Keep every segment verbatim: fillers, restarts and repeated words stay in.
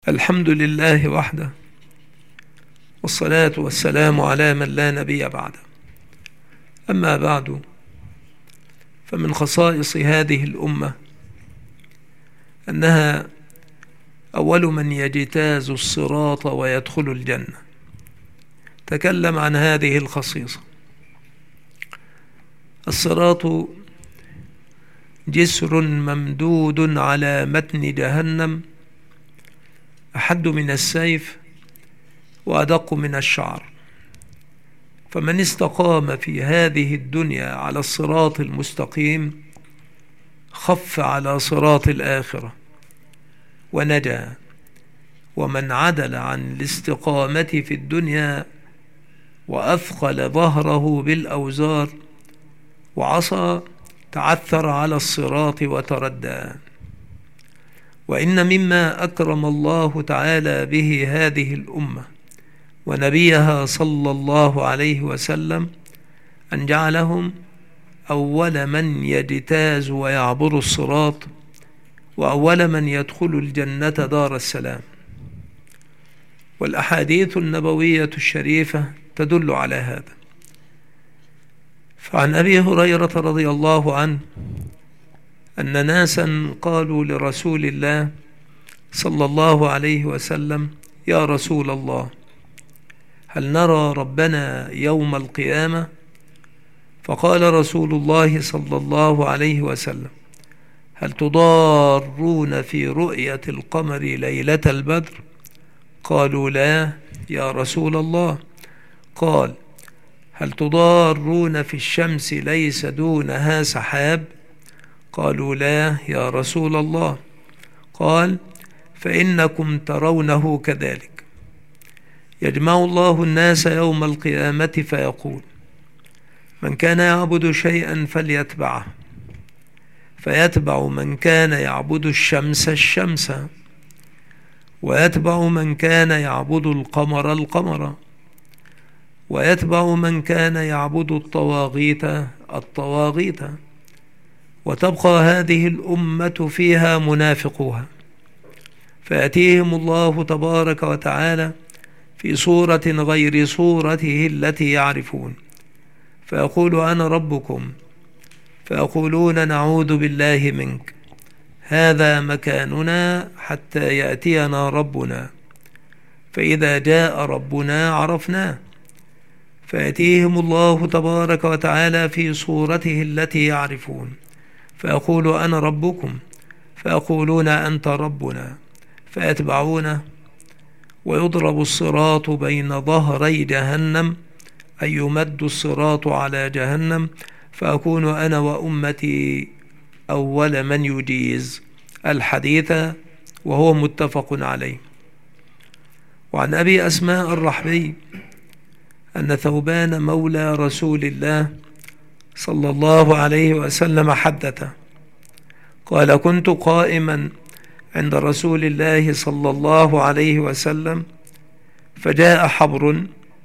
الحمد لله وحده، والصلاة والسلام على من لا نبي بعده. أما بعد، فمن خصائص هذه الأمة أنها أول من يجتاز الصراط ويدخل الجنة. تكلم عن هذه الخصيصة. الصراط جسر ممدود على متن جهنم، أحد من السيف وأدق من الشعر، فمن استقام في هذه الدنيا على الصراط المستقيم خف على صراط الآخرة ونجا، ومن عدل عن الاستقامة في الدنيا وأثقل ظهره بالأوزار وعصى تعثر على الصراط وتردى. وإن مما أكرم الله تعالى به هذه الأمة ونبيها صلى الله عليه وسلم أن جعلهم أول من يجتاز ويعبر الصراط، وأول من يدخل الجنة دار السلام. والأحاديث النبوية الشريفة تدل على هذا. فعن أبي هريرة رضي الله عنه أن ناسا قالوا لرسول الله صلى الله عليه وسلم: يا رسول الله، هل نرى ربنا يوم القيامة؟ فقال رسول الله صلى الله عليه وسلم: هل تضارون في رؤية القمر ليلة البدر؟ قالوا: لا يا رسول الله. قال: هل تضارون في الشمس ليس دونها سحاب؟ قالوا: لا يا رسول الله. قال: فإنكم ترونه كذلك. يجمع الله الناس يوم القيامة فيقول: من كان يعبد شيئا فليتبعه، فيتبع من كان يعبد الشمس الشمس، ويتبع من كان يعبد القمر القمر، ويتبع من كان يعبد الطواغيت الطواغيت، وتبقى هذه الأمة فيها منافقوها، فيأتيهم الله تبارك وتعالى في صورة غير صورته التي يعرفون، فيقول: أنا ربكم، فيقولون: نعوذ بالله منك، هذا مكاننا حتى يأتينا ربنا، فإذا جاء ربنا عرفناه، فيأتيهم الله تبارك وتعالى في صورته التي يعرفون، فيقول: أنا ربكم، فيقولون: أنت ربنا، فيتبعونه، ويضرب الصراط بين ظهري جهنم، أي يمد الصراط على جهنم، فأكون أنا وأمتي أول من يجيز. الحديث وهو متفق عليه. وعن أبي أسماء الرحبي أن ثوبان مولى رسول الله صلى الله عليه وسلم حدث قال: كنت قائما عند رسول الله صلى الله عليه وسلم، فجاء حبر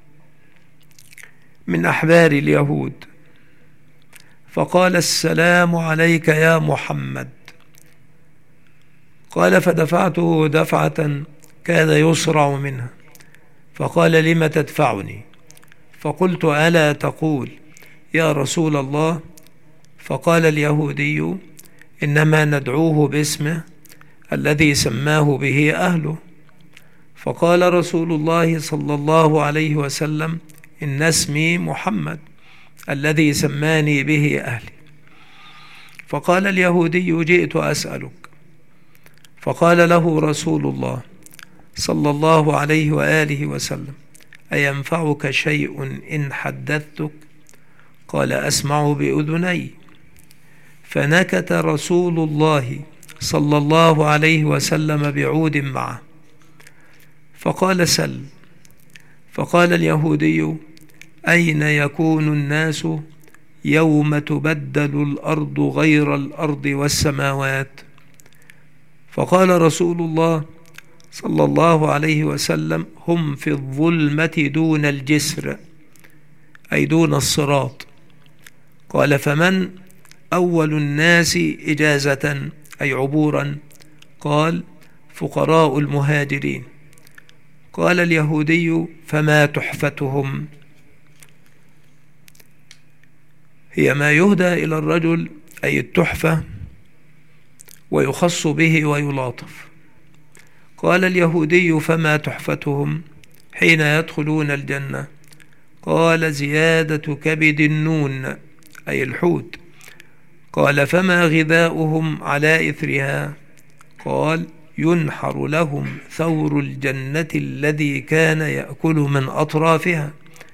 من أحبار اليهود فقال: السلام عليك يا محمد. قال: فدفعته دفعة كاد يصرع منها، فقال: لم تدفعني؟ فقلت: ألا تقول يا رسول الله؟ فقال اليهودي: إنما ندعوه باسمه الذي سماه به أهله. فقال رسول الله صلى الله عليه وسلم: إن اسمي محمد الذي سماني به أهلي. فقال اليهودي: جئت أسألك. فقال له رسول الله صلى الله عليه وآله وسلم: أينفعك شيء إن حدثتك؟ قال: أسمع بأذني. فنكت رسول الله صلى الله عليه وسلم بعود معه، فقال: سل. فقال اليهودي: أين يكون الناس يوم تبدل الأرض غير الأرض والسماوات؟ فقال رسول الله صلى الله عليه وسلم: هم في الظلمة دون الجسر، أي دون الصراط. قال: فمن أول الناس إجازة أي عبورا؟ قال: فقراء المهاجرين. قال اليهودي: فما تحفتهم؟ هي ما يهدى إلى الرجل، أي التحفة، ويخص به ويلاطف. قال اليهودي: فما تحفتهم حين يدخلون الجنة؟ قال: زيادة كبد النون، أي الحوت. قال: فما غذاؤهم على إثرها؟ قال: ينحر لهم ثور الجنة الذي كان يأكل من أطرافها.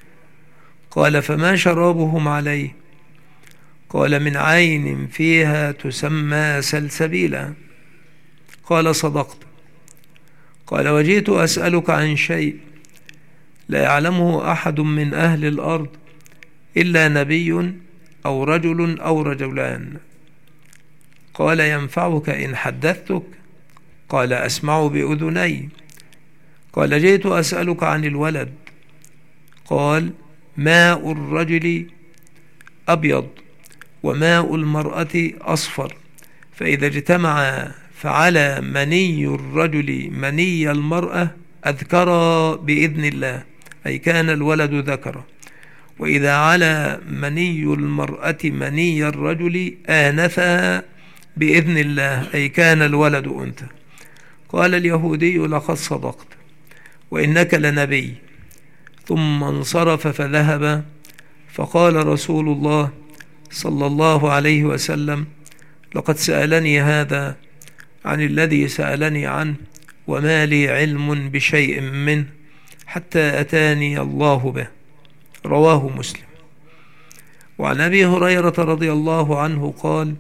قال: فما شرابهم عليه؟ قال: من عين فيها تسمى سلسبيلا. قال: صدقت. قال: وجئت أسألك عن شيء لا يعلمه أحد من أهل الأرض إلا نبي أو رجل أو رجلان. قال: ينفعك إن حدثتك؟ قال: أسمع بأذني. قال: جئت أسألك عن الولد. قال: ماء الرجل أبيض وماء المرأة أصفر، فإذا اجتمع فعلى مني الرجل مني المرأة أذكر بإذن الله، أي كان الولد ذكرا، وإذا على مني المرأة مني الرجل آنثها بإذن الله، أي كان الولد أنثى. قال اليهودي: لقد صدقت وإنك لنبي. ثم انصرف فذهب. فقال رسول الله صلى الله عليه وسلم: لقد سألني هذا عن الذي سألني عنه، وما لي علم بشيء منه حتى أتاني الله به. رواه مسلم. وعن أبي هريرة رضي الله عنه قال: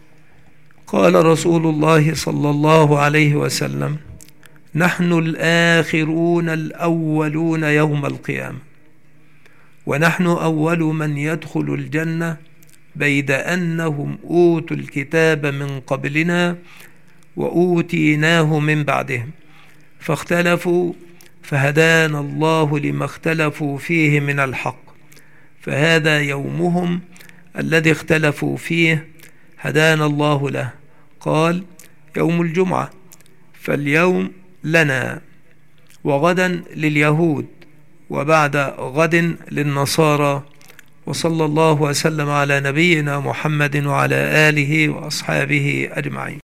قال رسول الله صلى الله عليه وسلم: نحن الآخرون الأولون يوم القيامة، ونحن أول من يدخل الجنة، بيد أنهم أوتوا الكتاب من قبلنا وأوتيناه من بعدهم، فاختلفوا فهدانا الله لما اختلفوا فيه من الحق، فهذا يومهم الذي اختلفوا فيه، هدانا الله له. قال: يوم الجمعة، فاليوم لنا، وغدا لليهود، وبعد غد للنصارى. وصلى الله وسلم على نبينا محمد وعلى آله وأصحابه أجمعين.